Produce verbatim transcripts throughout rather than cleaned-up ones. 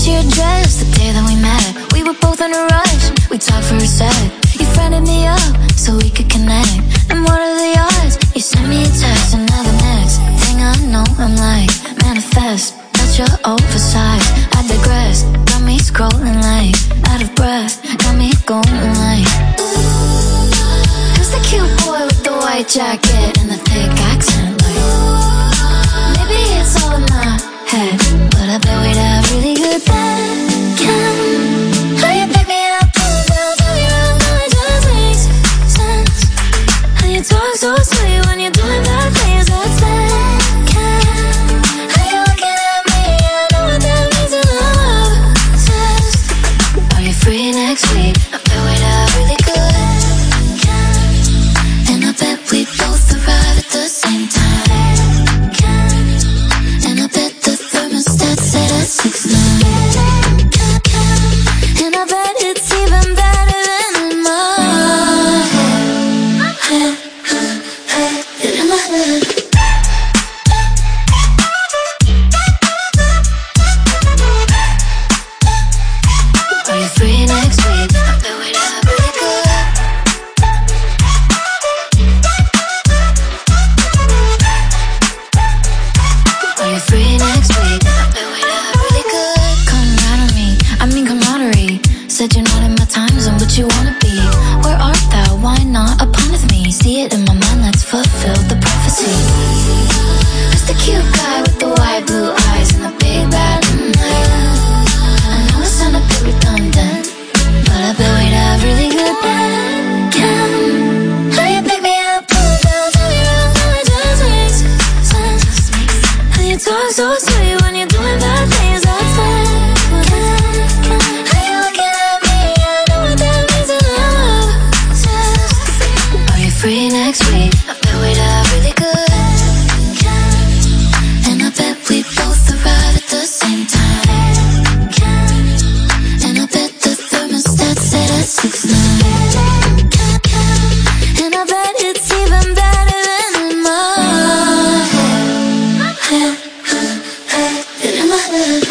your address the day that we met. We were both in a rush, we talked for a sec. You friended me up so we could connect. And what are the odds? You sent me a text, and now the next thing I know, I'm like, manifest. Not your oversized, I digress. Got me scrolling like, out of breath. Got me going like, who's the cute boy with the white jacket and the thick accent? Like, maybe it's all in my head, but I bet we'd have really good bacon. How you pick me up, pull me down, tell me around, now it just makes sense. How you talk so sweet when you're doing bad things, that's bacon. How you looking at me, I know what that means, and I'm obsessed. Are you free next week? I bet we'd have really good, and I bet we both arrive at the same time. And I bet the thermostat set at six nine. And I bet it's even better than in my head. In my head. Are you free next week? I bet we'd have really good. Are you free next week? I bet we'd have really good. Come right on me, I mean camaraderie. Said you're not in my time zone, but you wanna be. Where art thou? Why not upon with me? See it in my mind, let's fulfill the prophecy. Who's the cute guy with the white blue eyes and the big bad night? I know it's not a bit redundant, but I bet we'd have really good bacon. How you pick me up, pull me down, tell me around, now it just makes sense. How you talk so sweet when you're doing bad things, that's bacon. How you looking at me, I know what that means, and I'm obsessed. Are you free next week? I bet we'd have really good, and I bet we both arrive at the same time. And I bet the thermostat set at six nine. And I bet it's even better than in my head. In my head.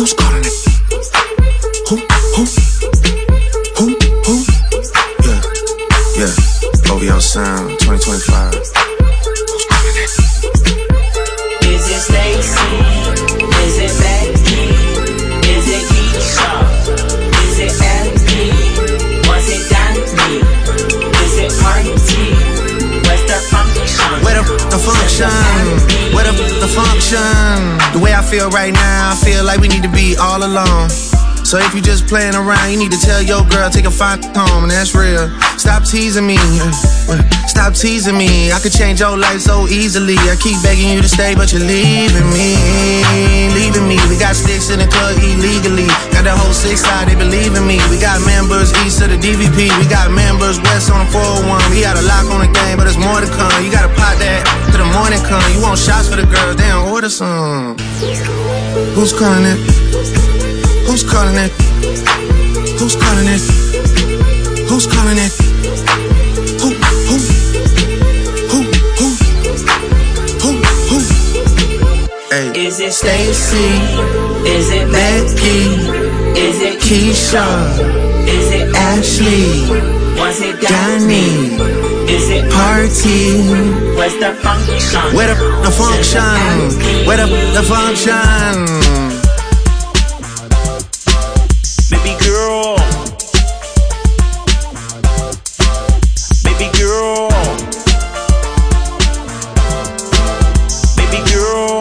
Who's calling it? Who, who, who, who? Yeah, yeah, O V O Sound twenty twenty-five. Who's calling it? Is it Stacy? Is it Becky? Is it Keisha? Is it Andy? Was it Danny? Is it Party? Where's the function? Where the, the function? Where the, the function? The way I feel right now, I feel like we need to be all alone. So if you just playing around, you need to tell your girl, take a fine home, and that's real. Stop teasing me, stop teasing me. I could change your life so easily. I keep begging you to stay, but you're leaving me, leaving me. We got sticks in the club illegally. Got the whole six side, they believe in me. We got members east of the D V P. We got members west on the four oh one. We got a lock on the game, but there's more to come. You gotta pot that till the morning come. You want shots for the girls, they don't order some. Who's calling it? Who's calling it? Who's calling it? Who's calling it? Who, who, who, who, who, who? Hey. Is it Stacy? Is it Becky? Is it Keisha? Is it Ashley? Was it Danny? Is it Party? Where's the function? Where the, the function? Where the, the function? Baby girl, baby girl, baby girl,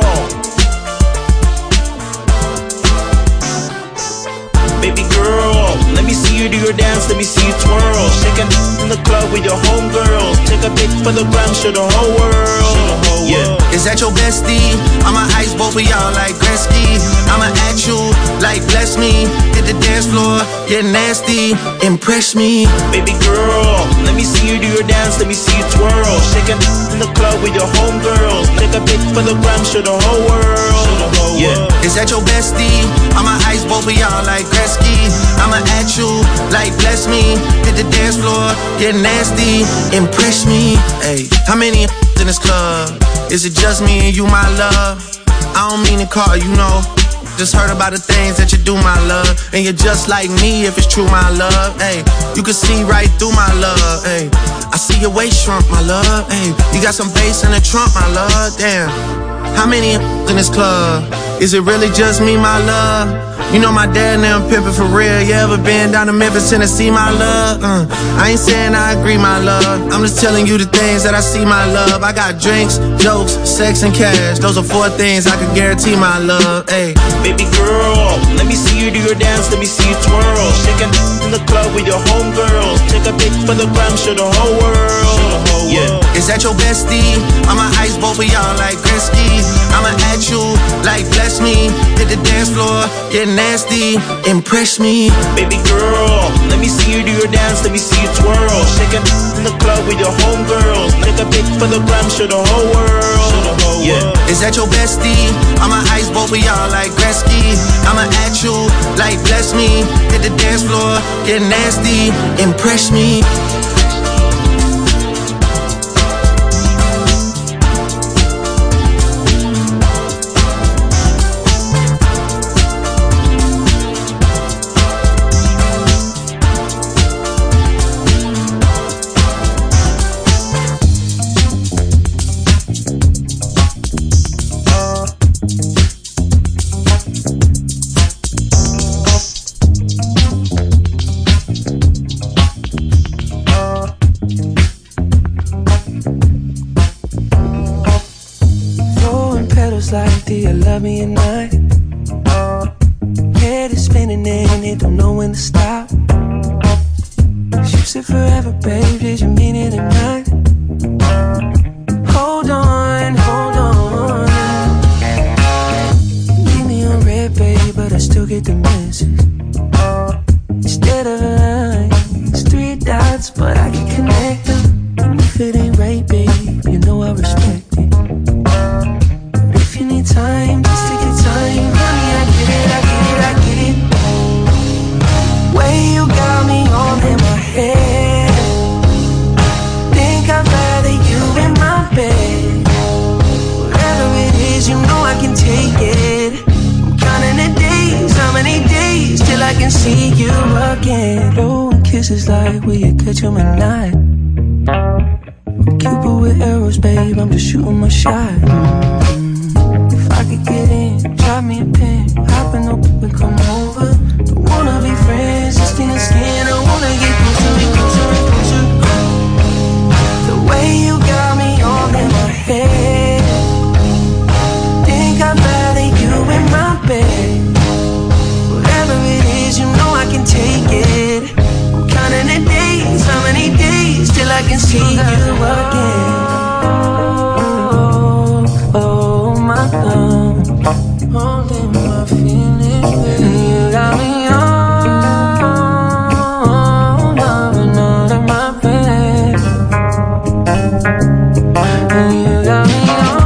baby girl. Let me see you do your dance, let me see you twirl. Shaking in the club with your homegirls. Take a pic for the gram, show the whole world. Yeah. Is that your bestie? I'ma ice both of y'all like Gretzky. I'ma at you like bless me. Hit the dance floor, get nasty, impress me. Baby girl, let me see you do your dance, let me see you twirl. Shaking in the club with your homegirls. Take a pic for the gram, show the whole world. Yeah. Is that your bestie? I'ma ice both of y'all like Gretzky. I'ma at you like bless me. Hit the dance floor, get nasty, impress me. Hey, how many in this club? Is it just me and you, my love? I don't mean to call you, know. Just heard about the things that you do, my love. And you're just like me if it's true, my love. Hey, you can see right through my love. Hey, I see your waist shrunk, my love. Hey, you got some bass in the trunk, my love. Damn, how many in this club? Is it really just me, my love? You know my dad and them pimpin' for real. You ever been down to Memphis, Tennessee, my love? Uh, I ain't saying I agree, my love. I'm just telling you the things that I see, my love. I got drinks, jokes, sex, and cash. Those are four things I can guarantee, my love. Hey, baby girl, let me see you do your dance, let me see you twirl. Shaking in the club with your homegirls. Take a pic for the gram, show the whole world. Yeah. Is that your bestie? I'ma ice both of y'all like Gretzky. I'ma at you like bless me. Hit the dance floor, get nasty, impress me. Baby girl, let me see you do your dance, let me see you twirl. Shaking in the club with your homegirls. Take a pic for the gram, show the whole world. Yeah. Is that your bestie? I'ma ice both of y'all like Gretzky. I'ma at you like bless me. Hit the dance floor, get nasty, impress me. Like, do you love me or not? Head is spinning and it don't know when to stop. You said forever, babe, did you mean it or not? Hold on, hold on. Leave me on red, babe, but I still get the message. Instead of a line, it's three dots, but I can connect them. And if it ain't right, babe, you know I respect it. If you need time, just take your time. Honey, I get it, I get it, I get it. Way you got me all in my head. Think I'd rather you in my bed. Whatever it is, you know I can take it. I'm counting the days this is like, will you catch him at night? I'm Cupid with arrows, babe, I'm just shooting my shot. Mm-hmm. If I could get in, drop me a pin, hop in the whip and come over. Don't wanna be friends, just skin to skin, I wanna get closer and closer and closer. The way you got me all in my head, think I'd rather you in my bed. Whatever it is, you know I can take it. I'm counting the days, how many days till I can see you again. Oh, oh my love, holding my feelings, and you got me on, loving under my bed. And you got me on.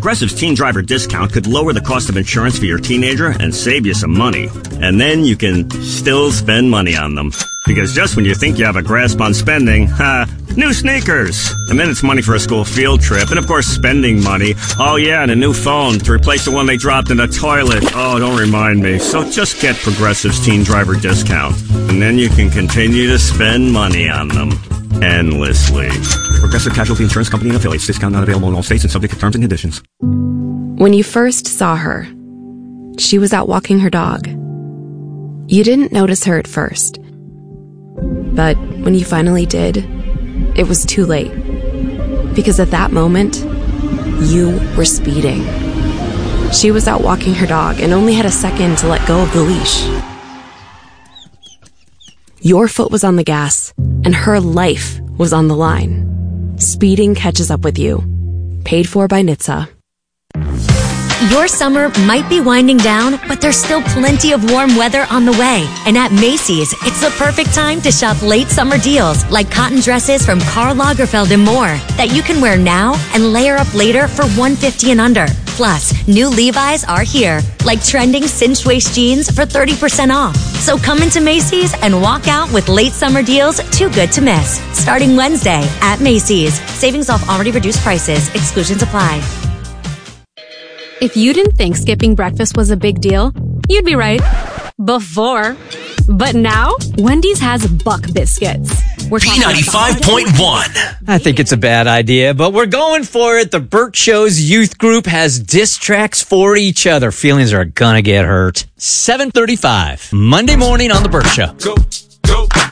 Progressive's Teen Driver discount could lower the cost of insurance for your teenager and save you some money. And then you can still spend money on them. Because just when you think you have a grasp on spending, ha, new sneakers. And then it's money for a school field trip. And of course, spending money. Oh yeah, and a new phone to replace the one they dropped in the toilet. Oh, don't remind me. So just get Progressive's Teen Driver discount. And then you can continue to spend money on them. Endlessly. Progressive Casualty Insurance Company and affiliates. Discount not available in all states and subject to terms and conditions. When you first saw her, she was out walking her dog. You didn't notice her at first. But when you finally did, it was too late. Because at that moment, you were speeding. She was out walking her dog and only had a second to let go of the leash. Your foot was on the gas, and her life was on the line. Speeding catches up with you. Paid for by N H T S A. Your summer might be winding down, but there's still plenty of warm weather on the way. And at Macy's, it's the perfect time to shop late summer deals like cotton dresses from Karl Lagerfeld and more that you can wear now and layer up later for one hundred fifty dollars and under. Plus, new Levi's are here, like trending cinched waist jeans for thirty percent off. So come into Macy's and walk out with late summer deals too good to miss. Starting Wednesday at Macy's. Savings off already reduced prices. Exclusions apply. If you didn't think skipping breakfast was a big deal, you'd be right. Before. But now, Wendy's has Buck Biscuits. We're B ninety-five point one. I think it's a bad idea, but we're going for it. The Burt Show's youth group has diss tracks for each other. Feelings are gonna get hurt. seven thirty-five, Monday morning on The Burt Show. Go, go.